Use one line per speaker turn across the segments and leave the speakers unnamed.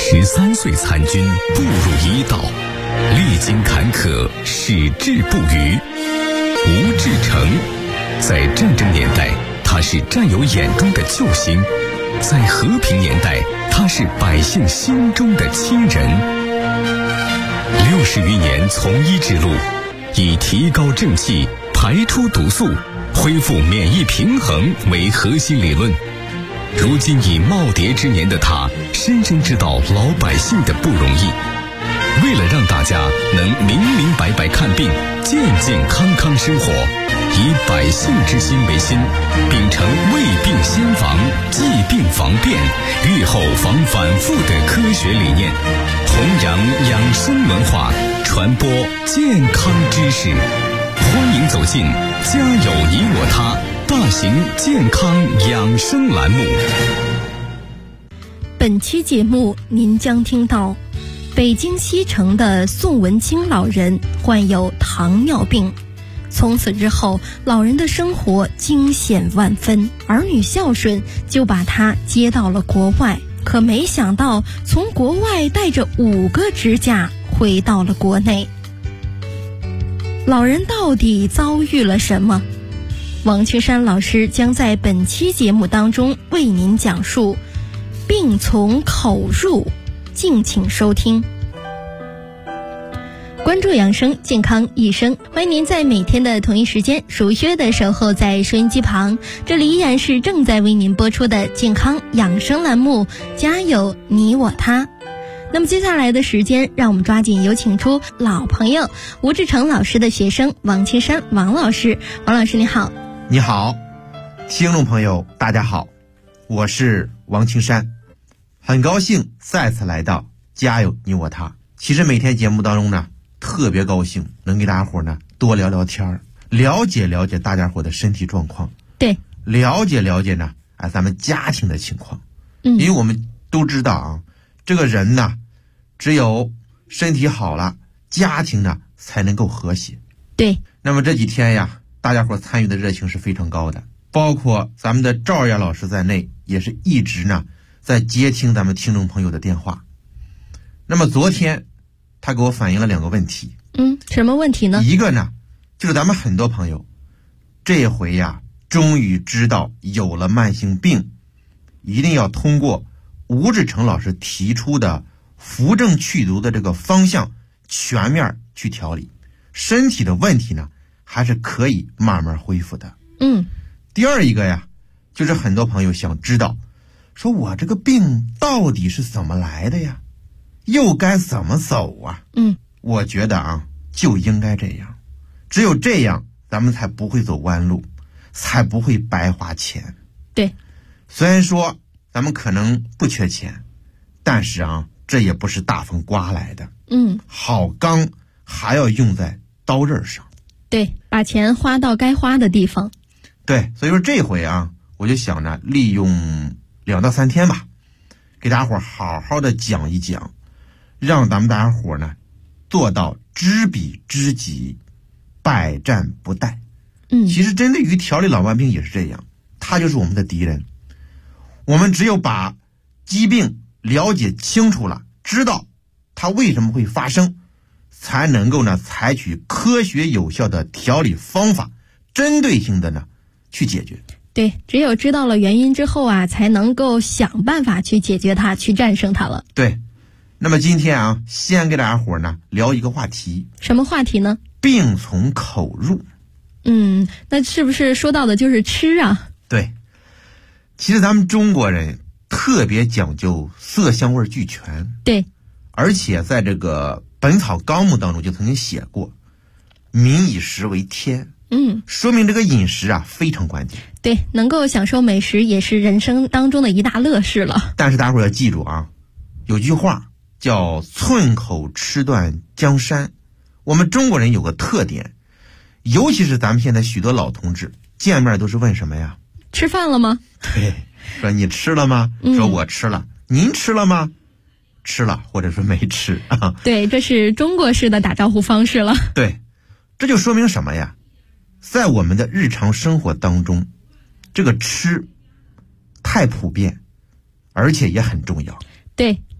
13岁参军，步入医道，历经坎坷，矢志不渝。吴志诚，在战争年代，他是战友眼中的救星；在和平年代，他是百姓心中的亲人。60余年从医之路，以提高正气、排出毒素、恢复免疫平衡为核心理论。如今已耄耋之年的他，深深知道老百姓的不容易。为了让大家能明明白白看病、健健康康生活，以百姓之心为心，秉承未病先防、既病防变、预后防反复的科学理念，弘扬养生文化，传播健康知识。欢迎走进家有你我他大型健康养生栏目。
本期节目您将听到北京西城的宋文清老人患有糖尿病，从此之后老人的生活惊险万分，儿女孝顺就把他接到了国外，可没想到从国外带着5个支架回到了国内。老人到底遭遇了什么？王青山老师将在本期节目当中为您讲述，病从口入，敬请收听。关注养生健康一生，欢迎您在每天的同一时间熟悉的守候在收音机旁，这里依然是正在为您播出的健康养生栏目，家有你我他。那么接下来的时间，让我们抓紧有请出老朋友吴志诚老师的学生王青山王老师。王老师你好。
你好，听众朋友大家好，我是王青山，很高兴再次来到家有你我他。其实每天节目当中呢，特别高兴能给大家伙呢多聊聊天，了解了解大家伙的身体状况，
对，
了解了解呢咱们家庭的情况。因为我们都知道啊，这个人呢，只有身体好了，家庭呢才能够和谐。
对，
那么这几天呀，大家伙参与的热情是非常高的，包括咱们的赵燕老师在内，也是一直呢在接听咱们听众朋友的电话。那么昨天他给我反映了2个问题。
什么问题呢？
一个呢，就是咱们很多朋友这回呀，终于知道有了慢性病，一定要通过吴志诚老师提出的扶正祛毒的这个方向全面去调理，身体的问题呢还是可以慢慢恢复的。第二一个呀，就是很多朋友想知道，说我这个病到底是怎么来的呀，又该怎么走啊？我觉得啊，就应该这样，只有这样咱们才不会走弯路，才不会白花钱。
对，虽
然说咱们可能不缺钱，但是啊，这也不是大风刮来的。好钢还要用在刀刃上。
对，把钱花到该花的地方。
对，所以说这回啊，我就想着利用2到3天吧，给大家伙好好的讲一讲，让咱们大家伙呢做到知彼知己，百战不殆。其实针对于调理老慢病也是这样，它就是我们的敌人。我们只有把疾病了解清楚了，知道它为什么会发生，才能够呢采取科学有效的调理方法，针对性的呢去解决。
对，只有知道了原因之后啊，才能够想办法去解决它，去战胜它了。
对，那么今天啊，先给大家伙呢聊一个话题。
什么话题呢？
病从口入。
那是不是说到的就是吃啊？
对，其实咱们中国人特别讲究色香味俱全。
对，
而且在这个《本草纲目》当中就曾经写过，民以食为天。说明这个饮食啊非常关键。
对，能够享受美食也是人生当中的一大乐事了。
但是大伙要记住啊，有句话叫寸口吃断江山。我们中国人有个特点，尤其是咱们现在许多老同志见面都是问什么呀？
吃饭了吗？
对，说你吃了吗？说我吃了。您吃了吗？吃了，或者说没吃啊。
对，这是中国式的打招呼方式了。
对，这就说明什么呀？在我们的日常生活当中，这个吃太普遍，而且也很重要。
对，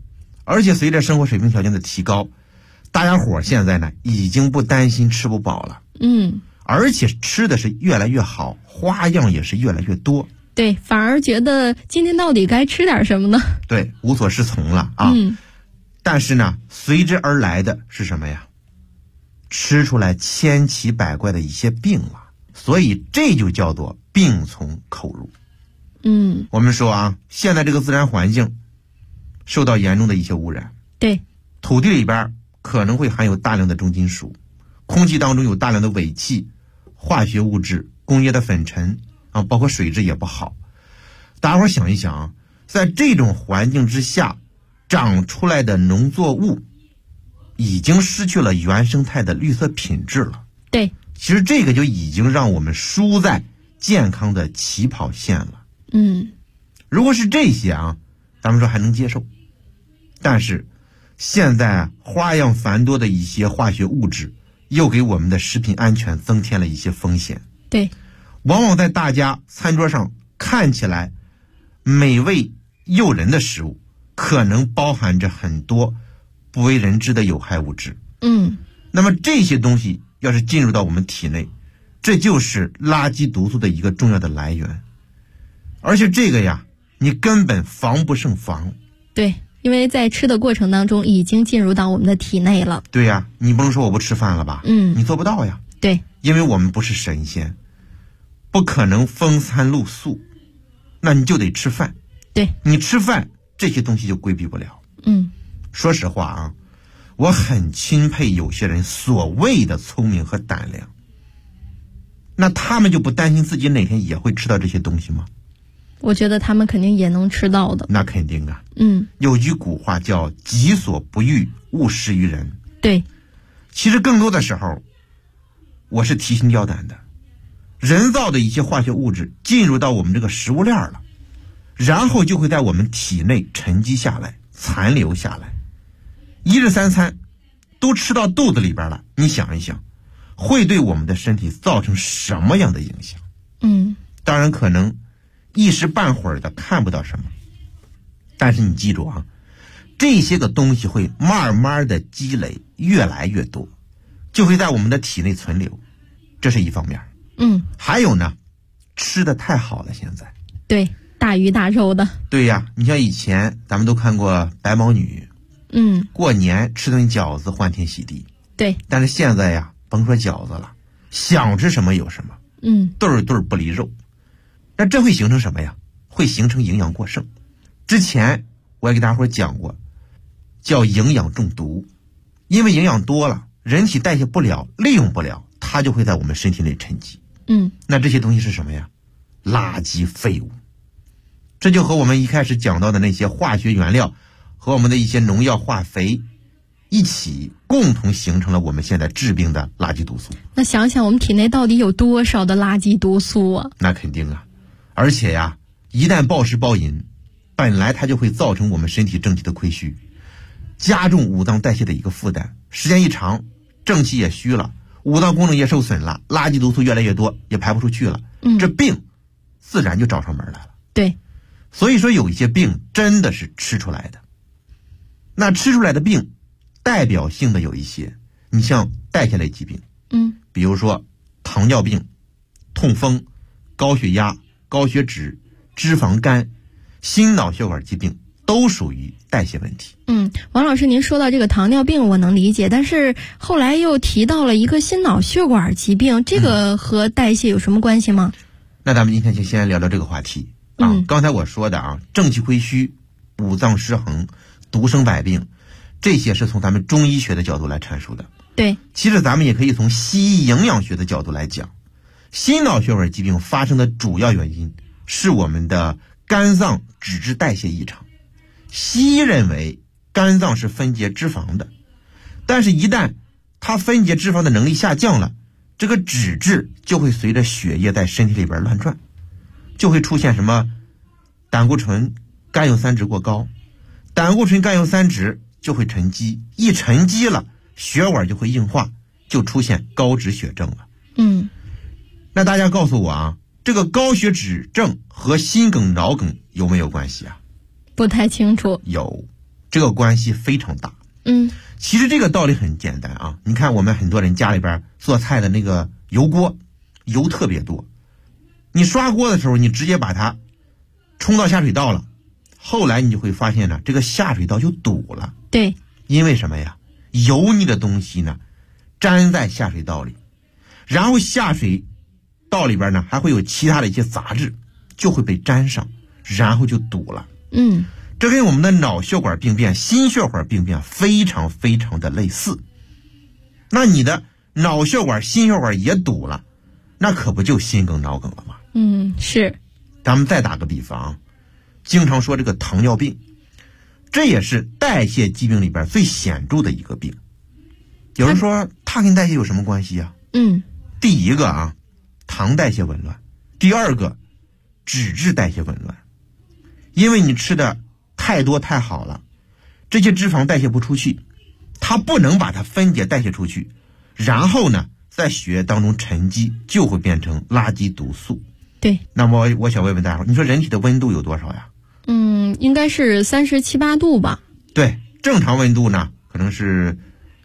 而且随着生活水平条件的提高，大家伙现在呢已经不担心吃不饱了，而且吃的是越来越好，花样也是越来越多。
对，反而觉得今天到底该吃点什么呢？
对，无所适从了啊。但是呢，随之而来的是什么呀？吃出来千奇百怪的一些病了，所以这就叫做病从口入。我们说啊，现在这个自然环境受到严重的一些污染，
对，
土地里边可能会含有大量的重金属，空气当中有大量的尾气、化学物质、工业的粉尘啊，包括水质也不好。大家伙想一想啊，在这种环境之下长出来的农作物已经失去了原生态的绿色品质了。
对，
其实这个就已经让我们输在健康的起跑线了。如果是这些啊，咱们说还能接受。但是现在花样繁多的一些化学物质又给我们的食品安全增添了一些风险。
对，
往往在大家餐桌上看起来美味诱人的食物，可能包含着很多不为人知的有害物质。那么这些东西要是进入到我们体内，这就是垃圾毒素的一个重要的来源。而且这个呀，你根本防不胜防。
对，因为在吃的过程当中已经进入到我们的体内了。
对呀，你不能说我不吃饭了吧？你做不到呀。
对，
因为我们不是神仙，不可能风餐露宿，那你就得吃饭。
对，
你吃饭这些东西就规避不了。说实话啊，我很钦佩有些人所谓的聪明和胆量。那他们就不担心自己哪天也会吃到这些东西吗？
我觉得他们肯定也能吃到的。
那肯定啊。有句古话叫己所不欲，勿施于人。
对，
其实更多的时候我是提心吊胆的。人造的一些化学物质进入到我们这个食物链了，然后就会在我们体内沉积下来，残留下来，一日三餐都吃到肚子里边了。你想一想，会对我们的身体造成什么样的影响？当然可能一时半会儿的看不到什么，但是你记住啊，这些个东西会慢慢的积累，越来越多，就会在我们的体内存留，这是一方面。还有呢，吃的太好了，现在
对，大鱼大肉的。
对呀，你像以前咱们都看过白毛女，过年吃顿饺子欢天喜地。
对，
但是现在呀，甭说饺子了，想吃什么有什么，对对不离肉。那这会形成什么呀？会形成营养过剩。之前我也给大家伙讲过，叫营养中毒。因为营养多了，人体代谢不了，利用不了，它就会在我们身体内沉积。那这些东西是什么呀？垃圾废物。这就和我们一开始讲到的那些化学原料和我们的一些农药化肥一起共同形成了我们现在治病的垃圾毒素。
那想想我们体内到底有多少的垃圾毒素啊？
那肯定啊。而且呀，一旦暴食暴饮，本来它就会造成我们身体正气的亏虚，加重五脏代谢的一个负担，时间一长，正气也虚了，五脏功能也受损了，垃圾毒素越来越多，也排不出去了，这病自然就找上门来了。
对，
所以说有一些病真的是吃出来的。那吃出来的病代表性的有一些，你像代谢类疾病，比如说糖尿病、痛风、高血压、高血脂、脂肪肝、心脑血管疾病都属于代谢问题。
王老师，您说到这个糖尿病我能理解，但是后来又提到了一个心脑血管疾病，这个和代谢有什么关系吗？
那咱们今天就先聊聊这个话题啊。刚才我说的啊，正气亏虚、五脏失衡、毒生百病，这些是从咱们中医学的角度来阐述的。
对，
其实咱们也可以从西医营养学的角度来讲，心脑血管疾病发生的主要原因是我们的肝脏脂质代谢异常。西医认为肝脏是分解脂肪的，但是一旦它分解脂肪的能力下降了，这个脂质就会随着血液在身体里边乱转，就会出现什么胆固醇、甘油三酯过高，胆固醇、甘油三酯就会沉积，一沉积了，血管就会硬化，就出现高脂血症了。那大家告诉我啊，这个高血脂症和心梗、脑梗有没有关系啊？
不太清楚。
有， 这个关系非常大。其实这个道理很简单啊，你看我们很多人家里边做菜的那个油锅，油特别多，你刷锅的时候你直接把它冲到下水道了，后来你就会发现呢，这个下水道就堵了。
对，
因为什么呀？油腻的东西呢粘在下水道里，然后下水道里边呢还会有其他的一些杂质，就会被粘上，然后就堵了。这跟我们的脑血管病变、心血管病变非常非常的类似。那你的脑血管、心血管也堵了，那可不就心梗、脑梗了吗？
是。
咱们再打个比方，经常说这个糖尿病，这也是代谢疾病里边最显著的一个病。有人说它跟代谢有什么关系啊？第一个啊，糖代谢紊乱；第二个，脂质代谢紊乱。因为你吃的太多太好了，这些脂肪代谢不出去，它不能把它分解代谢出去，然后呢在血液当中沉积，就会变成垃圾毒素。
对。
那么我想问问大家，你说人体的温度有多少呀？
应该是37、8度吧。
对，正常温度呢可能是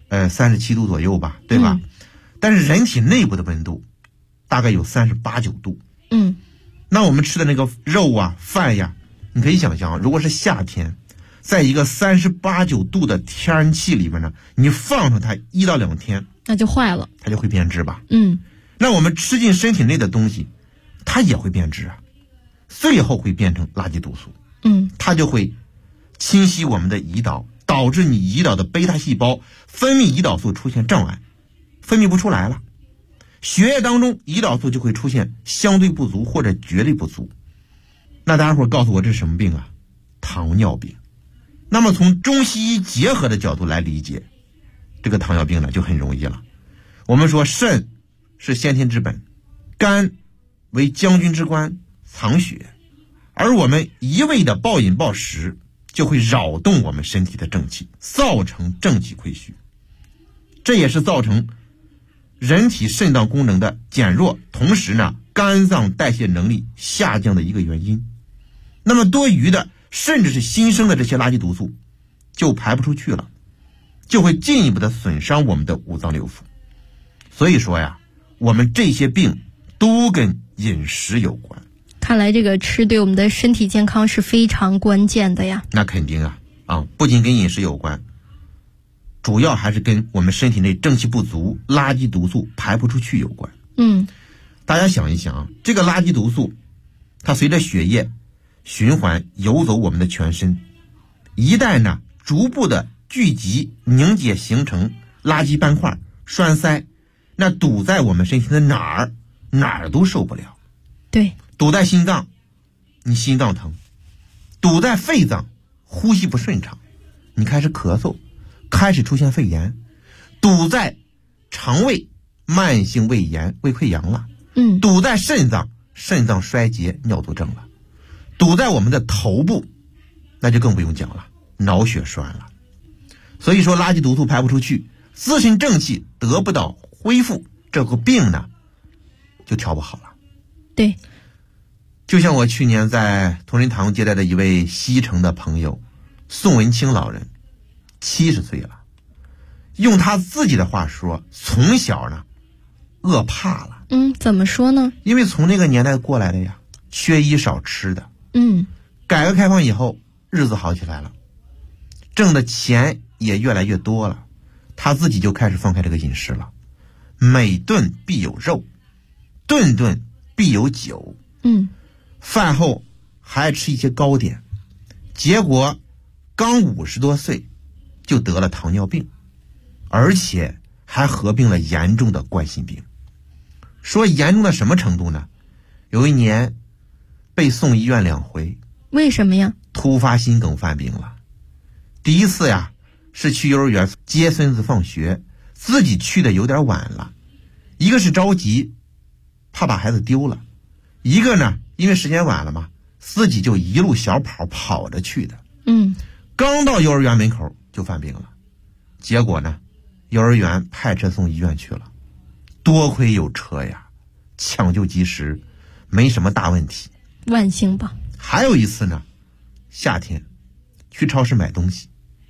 37度左右吧，对吧？但是人体内部的温度大概有38、9度。那我们吃的那个肉啊、饭呀，你可以想象，如果是夏天，在一个38、9度的天气里面呢，你放上它1到2天，
那就坏了，
它就会变质吧。那我们吃进身体内的东西，它也会变质啊，最后会变成垃圾毒素。它就会侵袭我们的胰岛，导致你胰岛的贝塔细胞分泌胰岛素出现障碍，分泌不出来了。血液当中胰岛素就会出现相对不足或者绝对不足。那大家伙告诉我这是什么病啊？糖尿病。那么从中西医结合的角度来理解这个糖尿病呢，就很容易了。我们说肾是先天之本，肝为将军之官，藏血，而我们一味的暴饮暴食就会扰动我们身体的正气，造成正气亏虚，这也是造成人体肾脏功能的减弱，同时呢肝脏代谢能力下降的一个原因。那么多余的甚至是新生的这些垃圾毒素就排不出去了，就会进一步的损伤我们的五脏六腑。所以说呀，我们这些病都跟饮食有关。
看来这个吃对我们的身体健康是非常关键的呀。
那肯定啊，不仅跟饮食有关，主要还是跟我们身体内正气不足、垃圾毒素排不出去有关。大家想一想，这个垃圾毒素它随着血液循环游走我们的全身，一旦呢逐步的聚集凝结形成垃圾斑块栓塞，那堵在我们身体的哪儿都受不了。
对，
堵在心脏，你心脏疼；堵在肺脏，呼吸不顺畅，你开始咳嗽，开始出现肺炎；堵在肠胃，慢性胃炎、胃溃疡了；堵在肾脏，肾脏衰竭、尿毒症了；堵在我们的头部，那就更不用讲了，脑血栓了。所以说垃圾毒素排不出去，自身正气得不到恢复，这个病呢就调不好了。
对，
就像我去年在同仁堂接待的一位西城的朋友宋文清老人，70岁了，用他自己的话说，从小呢饿怕了。
怎么说呢？
因为从那个年代过来的呀，缺衣少吃的。改革开放以后日子好起来了，挣的钱也越来越多了，他自己就开始放开这个饮食了，每顿必有肉，顿顿必有酒，饭后还爱吃一些糕点，结果刚50多岁就得了糖尿病，而且还合并了严重的冠心病。说严重到什么程度呢？有一年被送医院2回。
为什么呀？
突发心梗犯病了。第一次呀是去幼儿园接孙子放学，自己去的有点晚了，一个是着急怕把孩子丢了，一个呢因为时间晚了嘛，自己就一路小跑着去的。刚到幼儿园门口就犯病了，结果呢幼儿园派车送医院去了，多亏有车呀，抢救及时，没什么大问题，
万幸吧。
还有一次呢，夏天去超市买东西，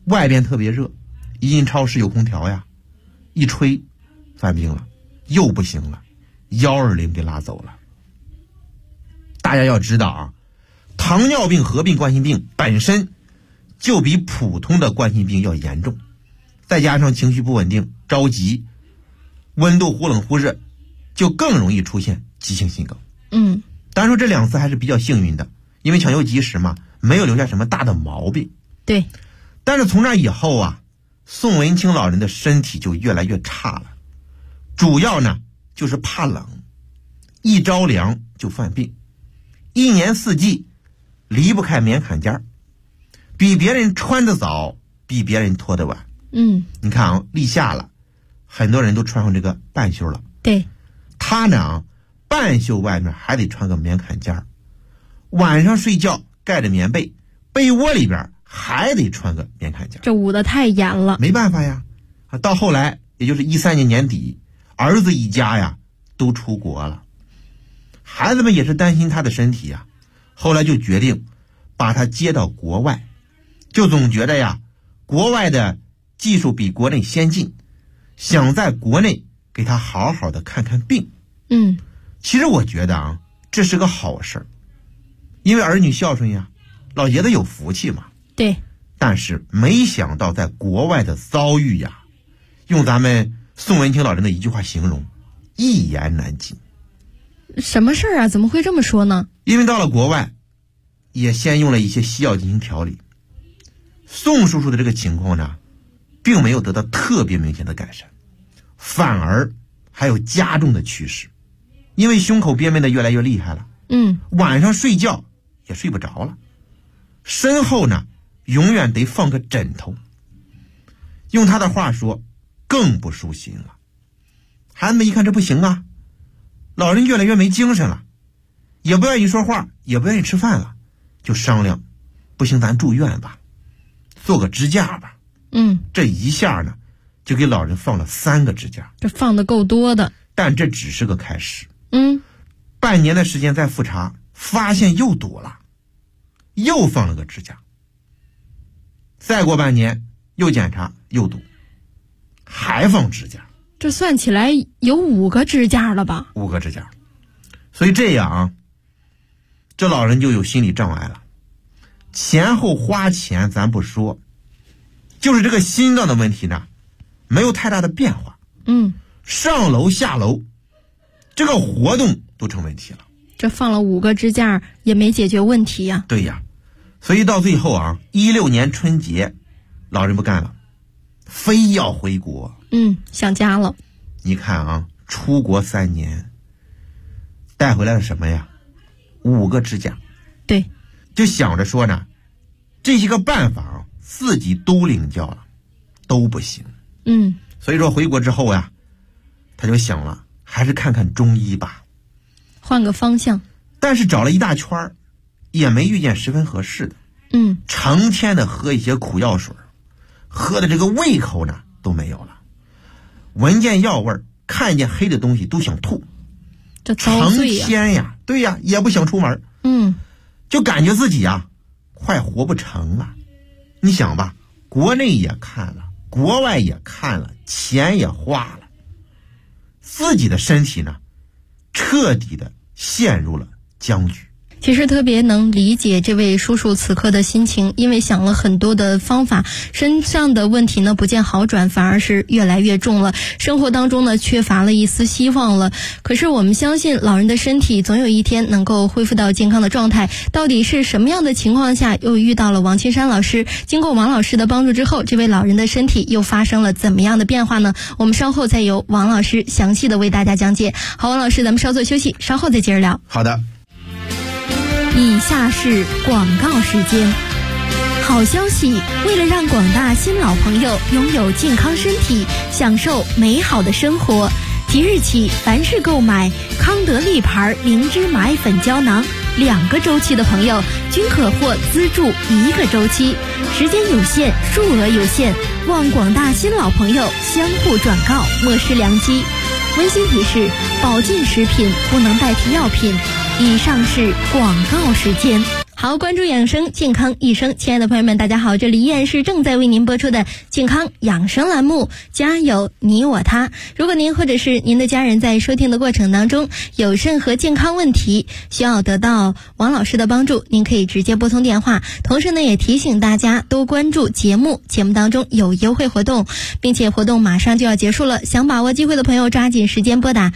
外边特别热，一进超市有空调呀，一吹犯病了，又不行了，120给拉走了。大家要知道啊，糖尿病合并冠心病本身就比普通的冠心病要严重，再加上情绪不稳定、着急、温度忽冷忽热，就更容易出现急性心梗。当然说这2次还是比较幸运的，因为抢救及时嘛，没有留下什么大的毛病。
对。
但是从那以后啊，宋文清老人的身体就越来越差了，主要呢就是怕冷，一着凉就犯病，一年四季离不开棉坎肩，比别人穿得早，比别人脱得晚。你看啊，立夏了，很多人都穿上这个半袖了。
对。
他呢，半袖外面还得穿个棉坎肩，晚上睡觉盖着棉被，被窝里边还得穿个棉坎肩，
这捂得太严了。
没办法呀，到后来也就是13年年底，儿子一家呀都出国了，孩子们也是担心他的身体呀，后来就决定把他接到国外，就总觉得呀，国外的技术比国内先进，想在国内给他好好的看看病。其实我觉得啊，这是个好事，因为儿女孝顺呀，老爷子有福气嘛。
对。
但是没想到在国外的遭遇呀，用咱们宋文清老人的一句话形容，一言难尽。
什么事啊？怎么会这么说呢？
因为到了国外，也先用了一些西药进行调理，宋叔叔的这个情况呢，并没有得到特别明显的改善，反而还有加重的趋势，因为胸口憋闷的越来越厉害了。晚上睡觉也睡不着了，身后呢永远得放个枕头，用他的话说，更不舒心了。孩子们一看这不行啊，老人越来越没精神了，也不愿意说话，也不愿意吃饭了，就商量，不行咱住院吧，做个支架吧。这一下呢就给老人放了3个支架，
这放的够多的。
但这只是个开始。半年的时间再复查，发现又堵了，又放了个支架。再过半年又检查又堵，还放支架。
这算起来有5个支架了吧？5
个支架。所以这样啊，这老人就有心理障碍了。前后花钱咱不说，就是这个心脏的问题呢，没有太大的变化。上楼下楼这个活动都成问题了。
这放了5个支架也没解决问题呀。
对呀，所以到最后啊，16年春节，老人不干了，非要回国。
想家了。
你看啊，出国3年，带回来了什么呀？5个支架。
对。
就想着说呢，这些个办法啊，自己都领教了，都不行。所以说回国之后呀，他就想了，还是看看中医吧，
换个方向。
但是找了一大圈，也没遇见十分合适的。成天的喝一些苦药水，喝的这个胃口呢都没有了，闻见药味，看见黑的东西都想吐，
这遭罪呀。
成天呀，对呀，也不想出门。就感觉自己啊快活不成了。你想吧，国内也看了，国外也看了，钱也花了，自己的身体呢彻底的陷入了僵局。
其实特别能理解这位叔叔此刻的心情，因为想了很多的方法，身上的问题呢不见好转，反而是越来越重了，生活当中呢缺乏了一丝希望了。可是我们相信老人的身体总有一天能够恢复到健康的状态。到底是什么样的情况下又遇到了王青山老师？经过王老师的帮助之后，这位老人的身体又发生了怎么样的变化呢？我们稍后再由王老师详细的为大家讲解。好，王老师，咱们稍作休息，稍后再接着聊。
好的。
以下是广告时间。好消息，为了让广大新老朋友拥有健康身体，享受美好的生活，即日起凡是购买康德利牌灵芝蚂蚁粉胶囊2个周期的朋友，均可获资助1个周期，时间有限，数额有限，望广大新老朋友相互转告，莫失良机。温馨提示：保健食品不能代替药品。以上是广告时间。 好，关注养生健康一生，亲爱的朋友们，大家好，这里依然是正在为您播出的健康养生栏目，家有你我他。如果您或者是您的家人在收听的过程当中有任何健康问题需要得到王老师的帮助，您可以直接拨通电话。同时呢，也提醒大家多关注节目当中有优惠活动，并且活动马上就要结束了，想把握机会的朋友抓紧时间拨打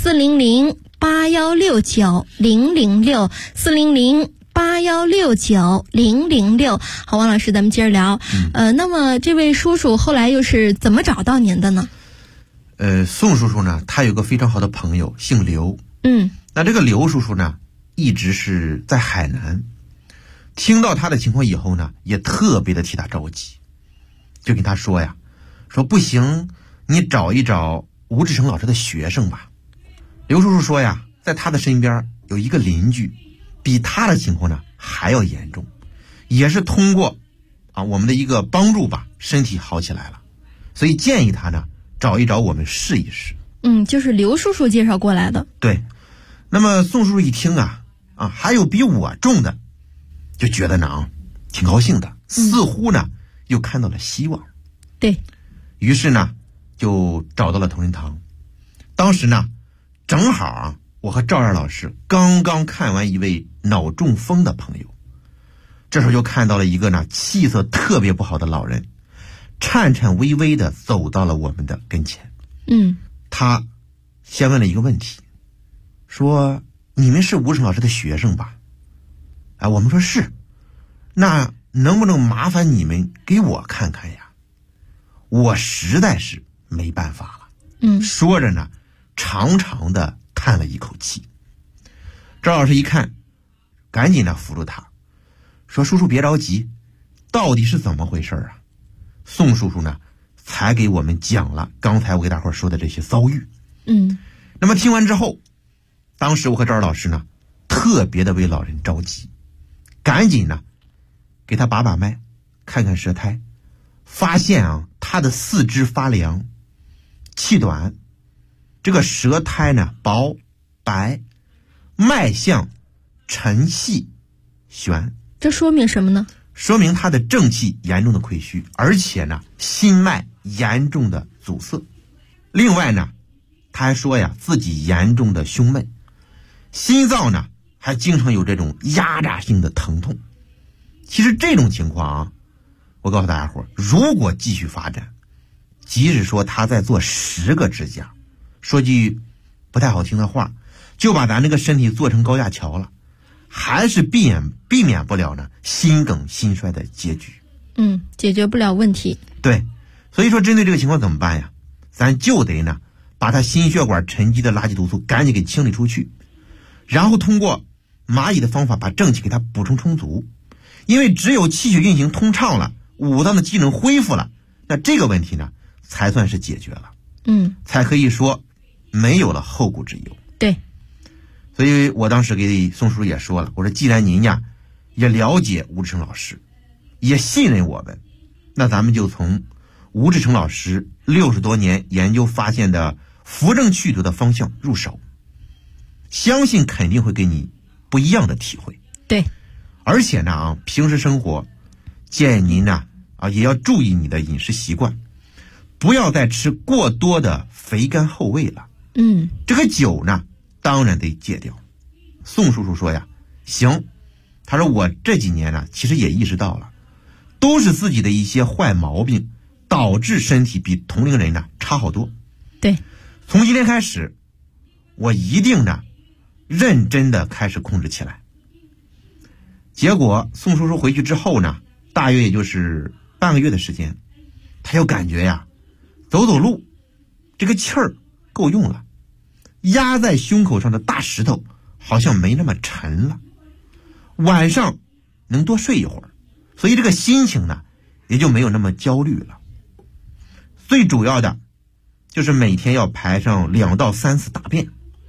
400-8169-006，400-8169-006。好，王老师，咱们接着聊。那么这位叔叔后来又是怎么找到您的呢？
宋叔叔呢，他有个非常好的朋友，姓刘。那这个刘叔叔呢，一直是在海南。听到他的情况以后呢，也特别的替他着急，就跟他说呀，说不行，你找一找吴志成老师的学生吧。刘叔叔说呀，在他的身边有一个邻居，比他的情况呢还要严重，也是通过我们的一个帮助吧，身体好起来了，所以建议他呢找一找我们试一试。
就是刘叔叔介绍过来的。
对，那么宋叔叔一听还有比我重的，就觉得呢挺高兴的，似乎呢又看到了希望。
对，
于是呢就找到了同仁堂。当时呢正好我和赵二老师刚刚看完一位脑中风的朋友，这时候就看到了一个呢气色特别不好的老人，颤颤巍巍的走到了我们的跟前。他先问了一个问题，说你们是吴成老师的学生吧？我们说是。那能不能麻烦你们给我看看呀？我实在是没办法了。说着呢长长的叹了一口气。赵老师一看，赶紧的扶住他，说叔叔别着急，到底是怎么回事啊？宋叔叔呢才给我们讲了刚才我给大伙说的这些遭遇。那么听完之后，当时我和赵老师呢特别的为老人着急，赶紧呢给他把脉，看看舌苔，发现他的四肢发凉，气短，这个舌苔呢薄白，脉象沉细悬。
这说明什么呢？
说明他的正气严重的亏虚，而且呢心脉严重的阻塞。另外呢他还说呀自己严重的胸闷，心脏呢还经常有这种压榨性的疼痛。其实这种情况我告诉大家伙，如果继续发展，即使说他再做10个指甲，说句不太好听的话，就把咱这个身体做成高架桥了，还是避免不了呢心梗心衰的结局。
解决不了问题。
对，所以说针对这个情况怎么办呀？咱就得呢把他心血管沉积的垃圾毒素赶紧给清理出去，然后通过蚂蚁的方法把正气给他补充充足。因为只有气血运行通畅了，五脏的机能恢复了，那这个问题呢才算是解决了。才可以说没有了后顾之忧。
对，
所以我当时给宋叔叔也说了，我说既然您呀也了解吴志成老师，也信任我们，那咱们就从吴志成老师60多年研究发现的扶正祛毒的方向入手，相信肯定会给你不一样的体会。
对，
而且呢平时生活建议您呢也要注意你的饮食习惯，不要再吃过多的肥甘厚味了。这个酒呢当然得戒掉。宋叔叔说呀，行，他说我这几年呢其实也意识到了，都是自己的一些坏毛病导致身体比同龄人呢差好多。
对，
从今天开始我一定呢认真的开始控制起来。结果宋叔叔回去之后呢，大约也就是半个月的时间，他就感觉呀走路这个气儿够用了，压在胸口上的大石头好像没那么沉了，晚上能多睡一会儿，所以这个心情呢也就没有那么焦虑了。最主要的就是每天要排上2到3次大便，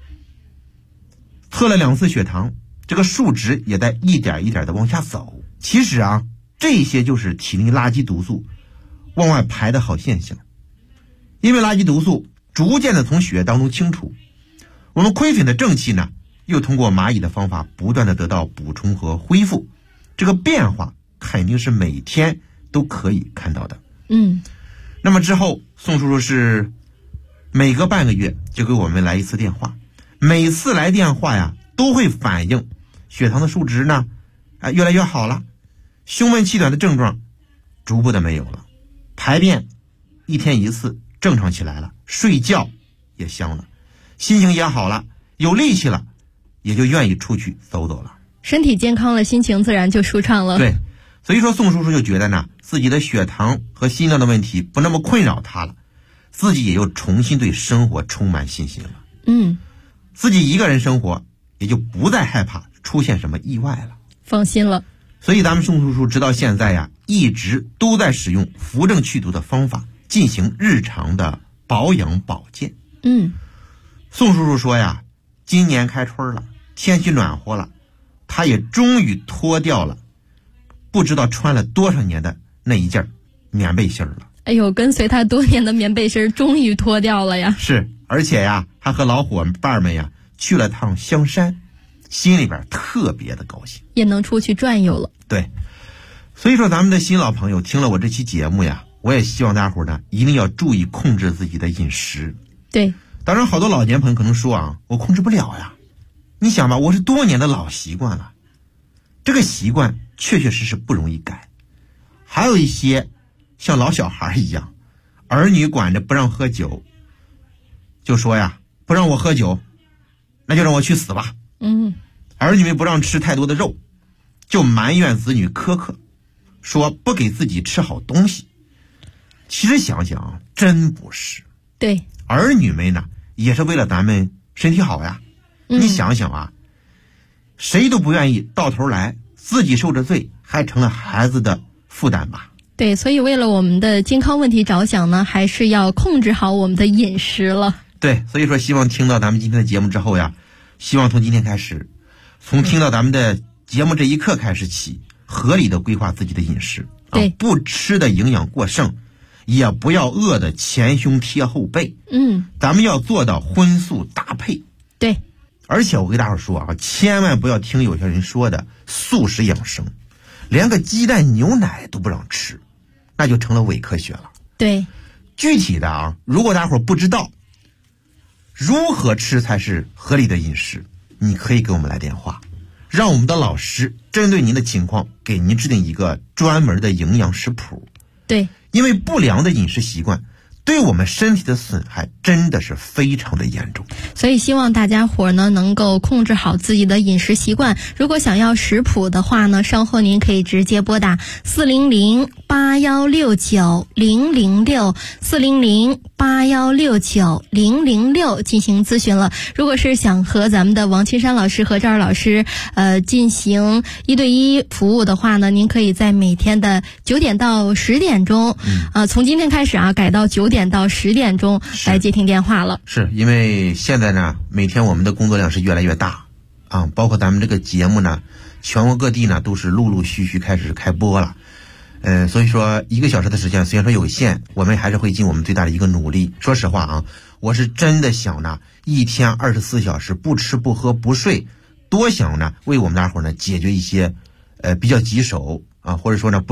测了2次血糖，这个数值也在一点一点的往下走。其实这些就是体内垃圾毒素往外排的好现象。因为垃圾毒素逐渐的从血液当中清除，我们亏损的正气呢又通过蚂蚁的方法不断的得到补充和恢复， 这个变化肯定是每天都可以看到的。那么之后宋叔叔是每隔半个月就给我们来一次电话，每次来电话呀都会反映血糖的数值呢越来越好了，胸闷气短的症状逐步的没有了，排便一天一次正常起来了，睡觉也香了，心情也好了，有力气了，也就愿意出去走走了，
身体健康了，心情自然就舒畅了。
对，所以说宋叔叔就觉得呢，自己的血糖和心脏的问题不那么困扰他了，自己也又重新对生活充满信心了。自己一个人生活也就不再害怕出现什么意外了，
放心了。
所以咱们宋叔叔直到现在呀，一直都在使用扶正祛毒的方法进行日常的保养保健。宋叔叔说呀，今年开春了，天气暖和了，他也终于脱掉了不知道穿了多少年的那一件棉背心了。
哎呦，跟随他多年的棉背心终于脱掉了呀。
是，而且呀，还和老伙伴们呀去了趟香山，心里边特别的高兴，
也能出去转悠了。
对，所以说咱们的新老朋友听了我这期节目呀，我也希望大伙呢一定要注意控制自己的饮食。
对，
当然好多老年朋友可能说啊，我控制不了呀。你想吧，我是多年的老习惯了，这个习惯确确实实不容易改。还有一些像老小孩一样，儿女管着不让喝酒，就说呀，不让我喝酒，那就让我去死吧。儿女们不让吃太多的肉，就埋怨子女苛刻，说不给自己吃好东西。其实想想啊，真不是。
对，
儿女们呢也是为了咱们身体好呀。你想想啊，谁都不愿意到头来自己受着罪，还成了孩子的负担吧。
对，所以为了我们的健康问题着想呢，还是要控制好我们的饮食了。
对，所以说希望听到咱们今天的节目之后呀，希望从今天开始，从听到咱们的节目这一刻开始起，合理的规划自己的饮食。
对，
不吃的营养过剩，也不要饿的前胸贴后背。咱们要做到荤素搭配。
对，
而且我给大伙说啊，千万不要听有些人说的素食养生，连个鸡蛋牛奶都不让吃，那就成了伪科学了。
对，
具体的啊，如果大伙不知道如何吃才是合理的饮食，你可以给我们来电话，让我们的老师针对您的情况给您制定一个专门的营养食谱。
对，
因为不良的饮食习惯对我们身体的损害真的是非常的严重，
所以希望大家伙呢能够控制好自己的饮食习惯。如果想要食谱的话呢，稍后您可以直接拨打400-8169-006，400-8169-006进行咨询了。如果是想和咱们的王青山老师和赵二老师进行1对1服务的话呢，您可以在每天的9点到10点钟，从今天开始啊，改到9点到10点钟来接听电话了。
是因为现在呢，每天我们的工作量是越来越大啊，包括咱们这个节目呢，全国各地呢都是陆陆续续开始开播了。所以说1个小时的时间虽然说有限，我们还是会尽我们最大的一个努力。说实话啊，我是真的想呢，一天24小时不吃不喝不睡，多想呢为我们大伙呢解决一些比较棘手啊，或者说呢不